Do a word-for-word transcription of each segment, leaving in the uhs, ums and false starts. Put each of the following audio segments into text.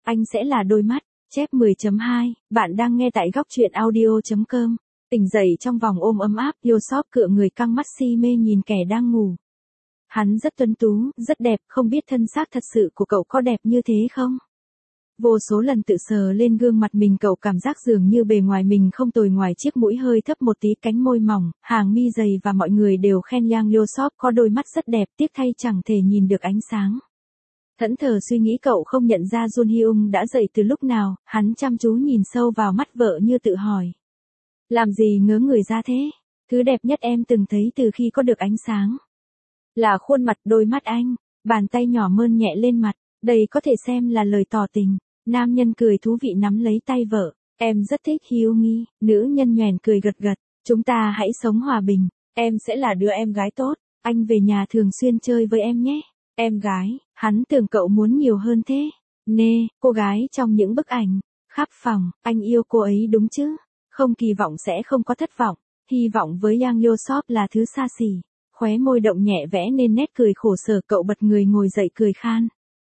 Anh sẽ là đôi mắt. Chép mười chấm hai, bạn đang nghe tại góc truyện audio chấm com. Tỉnh dậy trong vòng ôm ấm áp, Yosop cựa người căng mắt si mê nhìn kẻ đang ngủ. Hắn rất tuấn tú, rất đẹp, không biết thân xác thật sự của cậu có đẹp như thế không? Vô số lần tự sờ lên gương mặt mình, cậu cảm giác dường như bề ngoài mình không tồi, ngoài chiếc mũi hơi thấp một tí, cánh môi mỏng, hàng mi dày, và mọi người đều khen Yang Yosop có đôi mắt rất đẹp, tiếc thay chẳng thể nhìn được ánh sáng. Thẫn thờ suy nghĩ, cậu không nhận ra Jun Hyung đã dậy từ lúc nào. Hắn chăm chú nhìn sâu vào mắt vợ như tự hỏi. Làm gì ngớ người ra thế? Thứ đẹp nhất em từng thấy từ khi có được ánh sáng là khuôn mặt, đôi mắt anh. Bàn tay nhỏ mơn nhẹ lên mặt. Đây có thể xem là lời tỏ tình. Nam nhân cười thú vị nắm lấy tay vợ. Em rất thích Hyung. Nữ nhân nhoẻn cười gật gật. Chúng ta hãy sống hòa bình. Em sẽ là đứa em gái tốt. Anh về nhà thường xuyên chơi với em nhé. Em gái, hắn tưởng cậu muốn nhiều hơn thế. Nê, cô gái trong những bức ảnh. Khắp phòng, anh yêu cô ấy đúng chứ? Không kỳ vọng sẽ không có thất vọng. Hy vọng với Yang Yosop là thứ xa xỉ. Khóe môi động nhẹ vẽ nên nét cười khổ sở, cậu bật người ngồi dậy cười khan.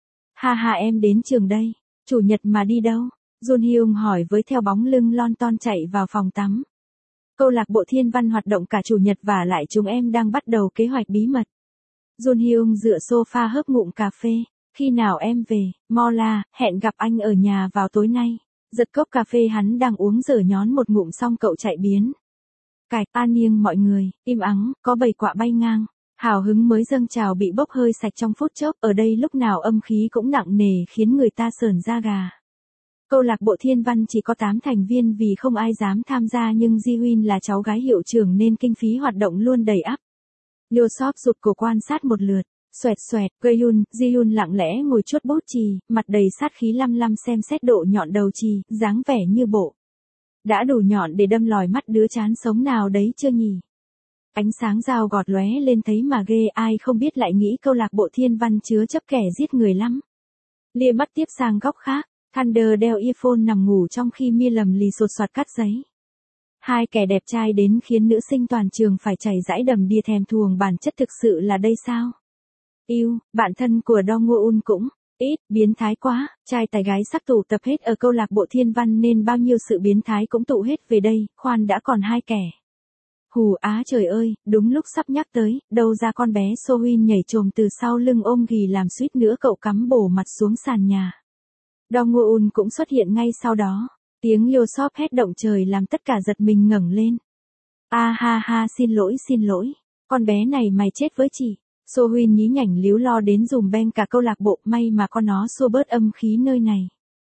Ha ha, em đến trường đây. Chủ nhật mà đi đâu? Jun Hyung hỏi với theo bóng lưng lon ton chạy vào phòng tắm. Câu lạc bộ thiên văn hoạt động cả chủ nhật, và lại chúng em đang bắt đầu kế hoạch bí mật. Jun Hyung dựa sofa hớp ngụm cà phê. Khi nào em về? Mola, hẹn gặp anh ở nhà vào tối nay. Giật cốc cà phê hắn đang uống dở nhón một ngụm xong cậu chạy biến. Cài ta niêng mọi người, im ắng, có bầy quạ bay ngang. Hào hứng mới dâng trào bị bốc hơi sạch trong phút chốc, ở đây lúc nào âm khí cũng nặng nề khiến người ta sởn da gà. Câu lạc bộ thiên văn chỉ có tám thành viên vì không ai dám tham gia, nhưng Ji-Huynh là cháu gái hiệu trưởng nên kinh phí hoạt động luôn đầy ắp. Yosop rụt cổ quan sát một lượt. Xoẹt xoẹt, Gayun, Ji-Hyun lặng lẽ ngồi chuốt bút chì, mặt đầy sát khí lăm lăm xem xét độ nhọn đầu chì, dáng vẻ như bộ đã đủ nhọn để đâm lòi mắt đứa chán sống nào đấy chưa nhỉ? Ánh sáng dao gọt lóe lên thấy mà ghê, ai không biết lại nghĩ câu lạc bộ thiên văn chứa chấp kẻ giết người lắm. Lia mắt tiếp sang góc khác, Thunder đeo earphone nằm ngủ trong khi Mia lầm lì sột soạt cắt giấy. Hai kẻ đẹp trai đến khiến nữ sinh toàn trường phải chảy dãi đầm đìa thèm thuồng, bản chất thực sự là đây sao? Yêu, bạn thân của Do Ngô-un cũng ít, biến thái quá, trai tài gái sắc tụ tập hết ở câu lạc bộ thiên văn nên bao nhiêu sự biến thái cũng tụ hết về đây, khoan đã, còn hai kẻ. Hù á trời ơi, đúng lúc sắp nhắc tới, đâu ra con bé So-Huynh nhảy chồm từ sau lưng ôm ghì làm suýt nữa cậu cắm bổ mặt xuống sàn nhà. Do Ngô-un cũng xuất hiện ngay sau đó. Tiếng Yosop hét động trời làm tất cả giật mình ngẩng lên. A ha ha, xin lỗi xin lỗi, con bé này mày chết với chị. So-Huynh nhí nhảnh líu lo đến dùm beng cả câu lạc bộ, may mà con nó xua bớt âm khí nơi này.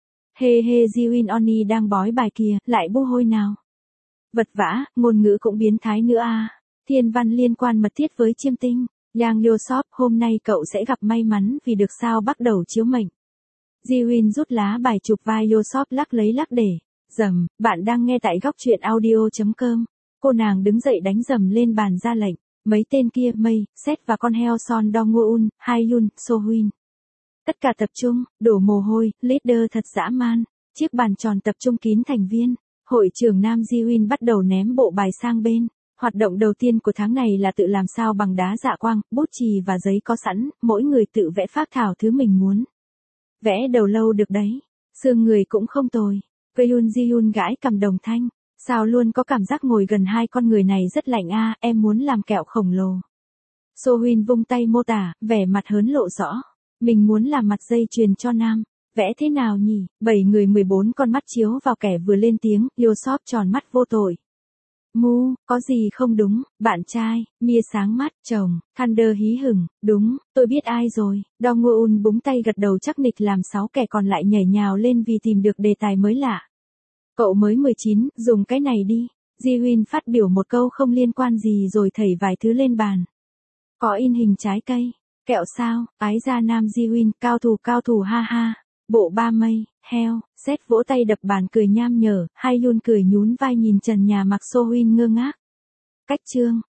Hê hê, Ji-Huynh Oni đang bói bài kìa, lại bu hôi nào. Vật vã, ngôn ngữ cũng biến thái nữa à. Thiên văn liên quan mật thiết với chiêm tinh. Yang Yosop, hôm nay cậu sẽ gặp may mắn vì được sao bắt đầu chiếu mệnh. Ji-Huynh rút lá bài chụp vai Yosop lắc lấy lắc để. Dầm, bạn đang nghe tại góc truyện audio chấm com. Cô nàng đứng dậy đánh dầm lên bàn ra lệnh. Mấy tên kia, Mây, Sét và con heo Son Do Ngô-un, Hyun, So-Huynh. Tất cả tập trung, đổ mồ hôi, leader thật dã man. Chiếc bàn tròn tập trung kín thành viên. Hội trưởng Nam Ji-Huynh bắt đầu ném bộ bài sang bên. Hoạt động đầu tiên của tháng này là tự làm sao bằng đá dạ quang, bút chì và giấy có sẵn, mỗi người tự vẽ phác thảo thứ mình muốn. Vẽ đầu lâu được đấy. Xương người cũng không tồi. Gayun Ji-Hyun gãi cầm đồng thanh. Sao luôn có cảm giác ngồi gần hai con người này rất lạnh a, em muốn làm kẹo khổng lồ. So-Huynh vung tay mô tả, vẻ mặt hớn lộ rõ. Mình muốn làm mặt dây chuyền cho Nam. Vẽ thế nào nhỉ? Bảy người mười bốn con mắt chiếu vào kẻ vừa lên tiếng, Yosop tròn mắt vô tội. Mu, có gì không đúng, bạn trai, Mia sáng mắt, chồng, Thunder hí hửng, đúng, tôi biết ai rồi. Do Ngô-un búng tay gật đầu chắc nịch làm sáu kẻ còn lại nhảy nhào lên vì tìm được đề tài mới lạ. Cậu mới mười chín, dùng cái này đi. Ji-Huynh phát biểu một câu không liên quan gì rồi thảy vài thứ lên bàn. Có in hình trái cây. Kẹo sao, ái ra Nam Ji-Huynh, cao thủ cao thủ ha ha. Bộ ba Mây, heo, Sét vỗ tay đập bàn cười nham nhở, Hyun cười nhún vai nhìn trần nhà mặc So-Huynh ngơ ngác. Cách chương,